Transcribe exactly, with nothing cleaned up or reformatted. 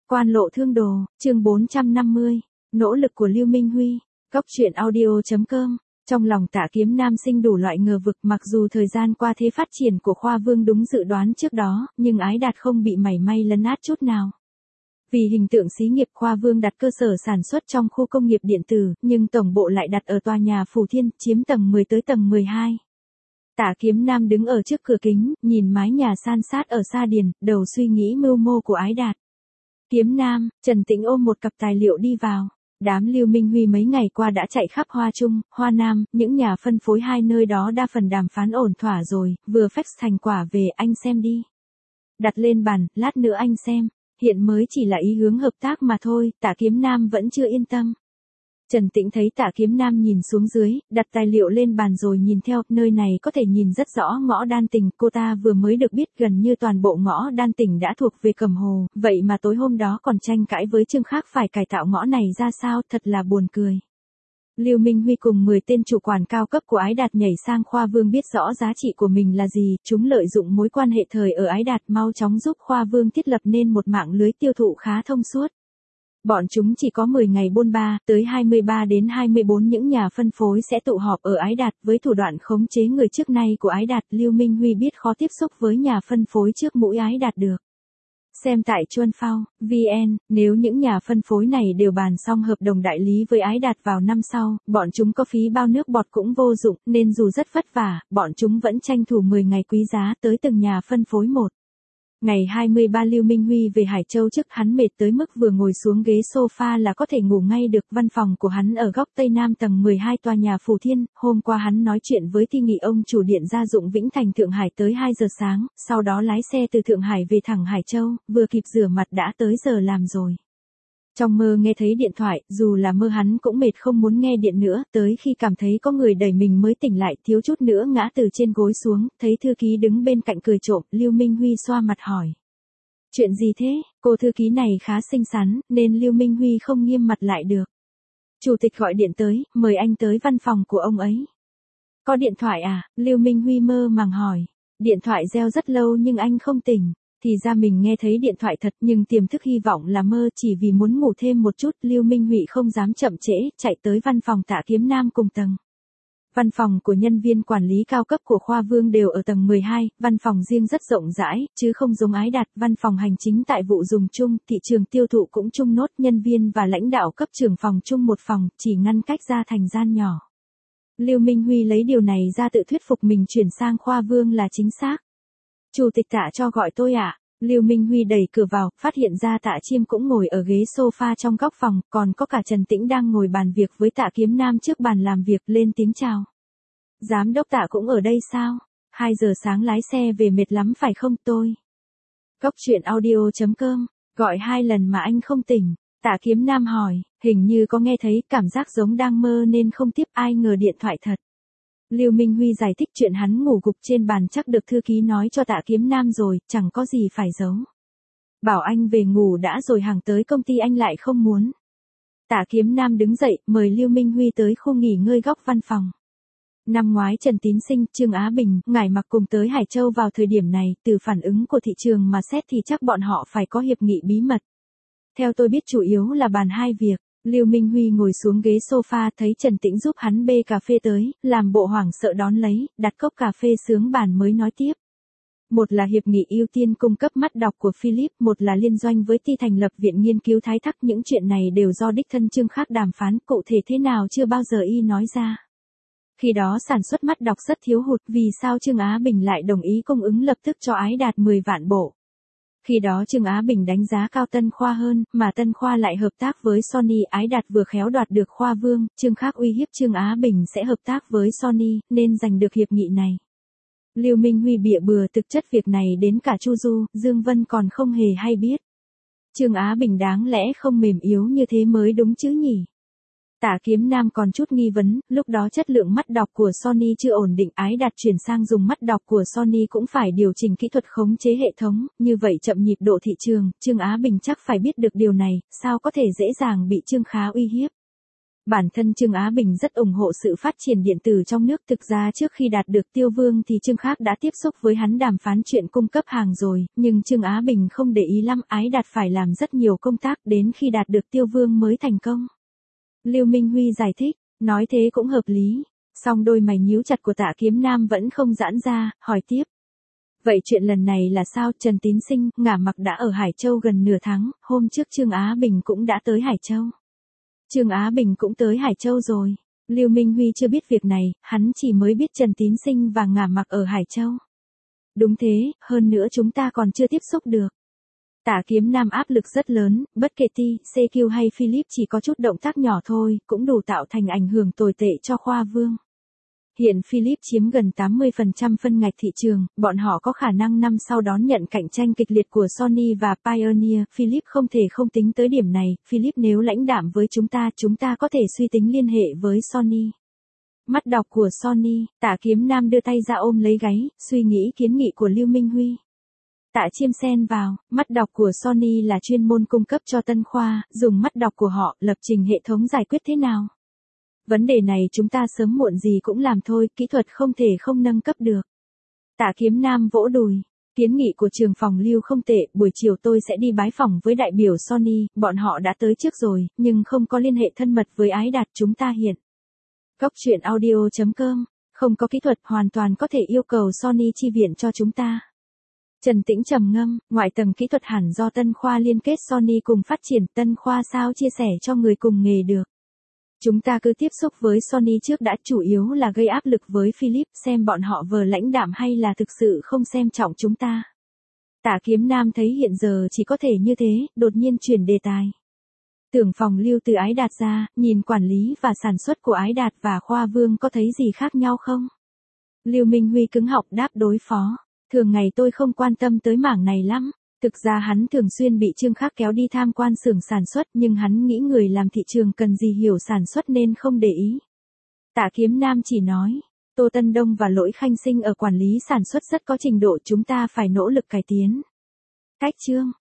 Quan lộ thương đồ, chương bốn trăm năm mươi, nỗ lực của Lưu Minh Huy, Góc truyện audio chấm com. Trong lòng Tạ Kiếm Nam sinh đủ loại ngờ vực, mặc dù thời gian qua thế phát triển của Khoa Vương đúng dự đoán trước đó, nhưng Ái Đạt không bị mảy may lấn át chút nào. Vì hình tượng xí nghiệp, Khoa Vương đặt cơ sở sản xuất trong khu công nghiệp điện tử, nhưng tổng bộ lại đặt ở tòa nhà Phủ Thiên, chiếm tầng mười tới tầng mười hai. Tạ Kiếm Nam đứng ở trước cửa kính, nhìn mái nhà san sát ở Sa Điền, đầu suy nghĩ mưu mô của Ái Đạt. Kiếm Nam, Trần Tĩnh ôm một cặp tài liệu đi vào. Đám Lưu Minh Huy mấy ngày qua đã chạy khắp Hoa Trung, Hoa Nam, những nhà phân phối hai nơi đó đa phần đàm phán ổn thỏa rồi, vừa fax thành quả về, anh xem đi. Đặt lên bàn, lát nữa anh xem. Hiện mới chỉ là ý hướng hợp tác mà thôi, Tạ Kiếm Nam vẫn chưa yên tâm. Trần Tĩnh thấy Tạ Kiếm Nam nhìn xuống dưới, đặt tài liệu lên bàn rồi nhìn theo, nơi này có thể nhìn rất rõ ngõ Đan Tỉnh, cô ta vừa mới được biết gần như toàn bộ ngõ Đan Tỉnh đã thuộc về Cẩm Hồ, vậy mà tối hôm đó còn tranh cãi với Trương Khác phải cải tạo ngõ này ra sao, thật là buồn cười. Lưu Minh Huy cùng mười tên chủ quản cao cấp của Ái Đạt nhảy sang Khoa Vương biết rõ giá trị của mình là gì, chúng lợi dụng mối quan hệ thời ở Ái Đạt mau chóng giúp Khoa Vương thiết lập nên một mạng lưới tiêu thụ khá thông suốt. Bọn chúng chỉ có mười ngày bôn ba, tới hai mươi ba đến hai mươi bốn những nhà phân phối sẽ tụ họp ở Ái Đạt với thủ đoạn khống chế người trước nay của Ái Đạt. Lưu Minh Huy biết khó tiếp xúc với nhà phân phối trước mũi Ái Đạt được. Xem tại Chuan Phao, vê en, nếu những nhà phân phối này đều bàn xong hợp đồng đại lý với Ái Đạt vào năm sau, bọn chúng có phí bao nước bọt cũng vô dụng, nên dù rất vất vả, bọn chúng vẫn tranh thủ mười ngày quý giá tới từng nhà phân phối một. Ngày hai mươi ba Lưu Minh Huy về Hải Châu trước, hắn mệt tới mức vừa ngồi xuống ghế sofa là có thể ngủ ngay được. Văn phòng của hắn ở góc Tây Nam tầng mười hai tòa nhà Phủ Thiên, hôm qua hắn nói chuyện với Thi Nghị ông chủ điện gia dụng Vĩnh Thành Thượng Hải tới hai giờ sáng, sau đó lái xe từ Thượng Hải về thẳng Hải Châu, vừa kịp rửa mặt đã tới giờ làm rồi. Trong mơ nghe thấy điện thoại, dù là mơ hắn cũng mệt không muốn nghe điện nữa, tới khi cảm thấy có người đẩy mình mới tỉnh lại, thiếu chút nữa ngã từ trên gối xuống, thấy thư ký đứng bên cạnh cười trộm, Lưu Minh Huy xoa mặt hỏi. Chuyện gì thế? Cô thư ký này khá xinh xắn, nên Lưu Minh Huy không nghiêm mặt lại được. Chủ tịch gọi điện tới, mời anh tới văn phòng của ông ấy. Có điện thoại à? Lưu Minh Huy mơ màng hỏi. Điện thoại reo rất lâu nhưng anh không tỉnh. Thì ra mình nghe thấy điện thoại thật, nhưng tiềm thức hy vọng là mơ, chỉ vì muốn ngủ thêm một chút. Lưu Minh Huy không dám chậm trễ, chạy tới văn phòng Tạ Kiếm Nam cùng tầng. Văn phòng của nhân viên quản lý cao cấp của Khoa Vương đều ở tầng mười hai, văn phòng riêng rất rộng rãi, chứ không giống Ái Đạt. Văn phòng hành chính tại vụ dùng chung, thị trường tiêu thụ cũng chung nốt, nhân viên và lãnh đạo cấp trưởng phòng chung một phòng, chỉ ngăn cách ra thành gian nhỏ. Lưu Minh Huy lấy điều này ra tự thuyết phục mình chuyển sang Khoa Vương là chính xác. Chủ tịch Tạ cho gọi tôi ạ. À? Lưu Minh Huy đẩy cửa vào, phát hiện ra Tạ Chiêm cũng ngồi ở ghế sofa trong góc phòng, còn có cả Trần Tĩnh đang ngồi bàn việc với Tạ Kiếm Nam trước bàn làm việc, lên tiếng chào. Giám đốc Tạ cũng ở đây sao? Hai giờ sáng lái xe về mệt lắm phải không tôi? Góc truyện audio chấm com, gọi hai lần mà anh không tỉnh. Tạ Kiếm Nam hỏi, hình như có nghe thấy, cảm giác giống đang mơ nên không tiếp, ai ngờ điện thoại thật. Lưu Minh Huy giải thích chuyện hắn ngủ gục trên bàn chắc được thư ký nói cho Tạ Kiếm Nam rồi, chẳng có gì phải giấu. Bảo anh về ngủ đã rồi hàng tới công ty anh lại không muốn. Tạ Kiếm Nam đứng dậy, mời Lưu Minh Huy tới khu nghỉ ngơi góc văn phòng. Năm ngoái Trần Tín Sinh, Trương Á Bình, Ngải Mặc cùng tới Hải Châu vào thời điểm này, từ phản ứng của thị trường mà xét thì chắc bọn họ phải có hiệp nghị bí mật. Theo tôi biết chủ yếu là bàn hai việc. Lưu Minh Huy ngồi xuống ghế sofa thấy Trần Tĩnh giúp hắn bê cà phê tới, làm bộ hoảng sợ đón lấy, đặt cốc cà phê sướng bàn mới nói tiếp. Một là hiệp nghị ưu tiên cung cấp mắt đọc của Philip, một là liên doanh với Ti thành lập viện nghiên cứu Thái Thắc. Những chuyện này đều do đích thân Trương Khác đàm phán, cụ thể thế nào chưa bao giờ y nói ra. Khi đó sản xuất mắt đọc rất thiếu hụt, vì sao Trương Á Bình lại đồng ý cung ứng lập tức cho Ái Đạt mười vạn bộ. Khi đó Trương Á Bình đánh giá cao Tân Khoa hơn, mà Tân Khoa lại hợp tác với Sony. Ái Đạt vừa khéo đoạt được Khoa Vương, Trương Khác uy hiếp Trương Á Bình sẽ hợp tác với Sony, nên giành được hiệp nghị này. Lưu Minh Huy bịa bừa, thực chất việc này đến cả Chu Du, Dương Vân còn không hề hay biết. Trương Á Bình đáng lẽ không mềm yếu như thế mới đúng chứ nhỉ? Tạ Kiếm Nam còn chút nghi vấn, lúc đó chất lượng mắt đọc của Sony chưa ổn định, Ái Đạt chuyển sang dùng mắt đọc của Sony cũng phải điều chỉnh kỹ thuật khống chế hệ thống, như vậy chậm nhịp độ thị trường. Trương Á Bình chắc phải biết được điều này, sao có thể dễ dàng bị Trương Khá uy hiếp. Bản thân Trương Á Bình rất ủng hộ sự phát triển điện tử trong nước, thực ra trước khi đạt được Tiêu Vương thì Trương Khác đã tiếp xúc với hắn đàm phán chuyện cung cấp hàng rồi, nhưng Trương Á Bình không để ý lắm, Ái Đạt phải làm rất nhiều công tác đến khi đạt được Tiêu Vương mới thành công. Lưu Minh Huy giải thích, nói thế cũng hợp lý, song đôi mày nhíu chặt của Tạ Kiếm Nam vẫn không giãn ra, hỏi tiếp. Vậy chuyện lần này là sao? Trần Tín Sinh, Ngả Mặc đã ở Hải Châu gần nửa tháng, hôm trước Trương Á Bình cũng đã tới Hải Châu. Trương Á Bình cũng tới Hải Châu rồi. Lưu Minh Huy chưa biết việc này, hắn chỉ mới biết Trần Tín Sinh và Ngả Mặc ở Hải Châu. Đúng thế, hơn nữa chúng ta còn chưa tiếp xúc được. Tạ Kiếm Nam áp lực rất lớn, bất kể T, xê quy hay Philip chỉ có chút động tác nhỏ thôi, cũng đủ tạo thành ảnh hưởng tồi tệ cho Khoa Vương. Hiện Philip chiếm gần tám mươi phần trăm phân ngạch thị trường, bọn họ có khả năng năm sau đón nhận cạnh tranh kịch liệt của Sony và Pioneer. Philip không thể không tính tới điểm này, Philip nếu lãnh đạm với chúng ta, chúng ta có thể suy tính liên hệ với Sony. Mắt đọc của Sony, Tạ Kiếm Nam đưa tay ra ôm lấy gáy, suy nghĩ kiến nghị của Lưu Minh Huy. Tạ Chiêm xen vào, mắt đọc của Sony là chuyên môn cung cấp cho Tân Khoa, dùng mắt đọc của họ, lập trình hệ thống giải quyết thế nào? Vấn đề này chúng ta sớm muộn gì cũng làm thôi, kỹ thuật không thể không nâng cấp được. Tạ Kiếm Nam vỗ đùi, kiến nghị của trường phòng Lưu không tệ, buổi chiều tôi sẽ đi bái phỏng với đại biểu Sony, bọn họ đã tới trước rồi, nhưng không có liên hệ thân mật với Ái Đạt chúng ta hiện. Góc truyện audio chấm com, không có kỹ thuật hoàn toàn có thể yêu cầu Sony chi viện cho chúng ta. Trần Tĩnh trầm ngâm, ngoại tầng kỹ thuật hẳn do Tân Khoa liên kết Sony cùng phát triển, Tân Khoa sao chia sẻ cho người cùng nghề được. Chúng ta cứ tiếp xúc với Sony trước đã, chủ yếu là gây áp lực với Philip, xem bọn họ vờ lãnh đạm hay là thực sự không xem trọng chúng ta. Tạ Kiếm Nam thấy hiện giờ chỉ có thể như thế, đột nhiên chuyển đề tài. Tưởng phòng Lưu từ Ái Đạt ra, nhìn quản lý và sản xuất của Ái Đạt và Khoa Vương có thấy gì khác nhau không? Lưu Minh Huy cứng họng đáp đối phó. Thường ngày tôi không quan tâm tới mảng này lắm. Thực ra hắn thường xuyên bị Trương Khác kéo đi tham quan xưởng sản xuất, nhưng hắn nghĩ người làm thị trường cần gì hiểu sản xuất nên không để ý. Tạ Kiếm Nam chỉ nói, Tô Tân Đông và Lỗi Khanh Sinh ở quản lý sản xuất rất có trình độ, chúng ta phải nỗ lực cải tiến. Cách chương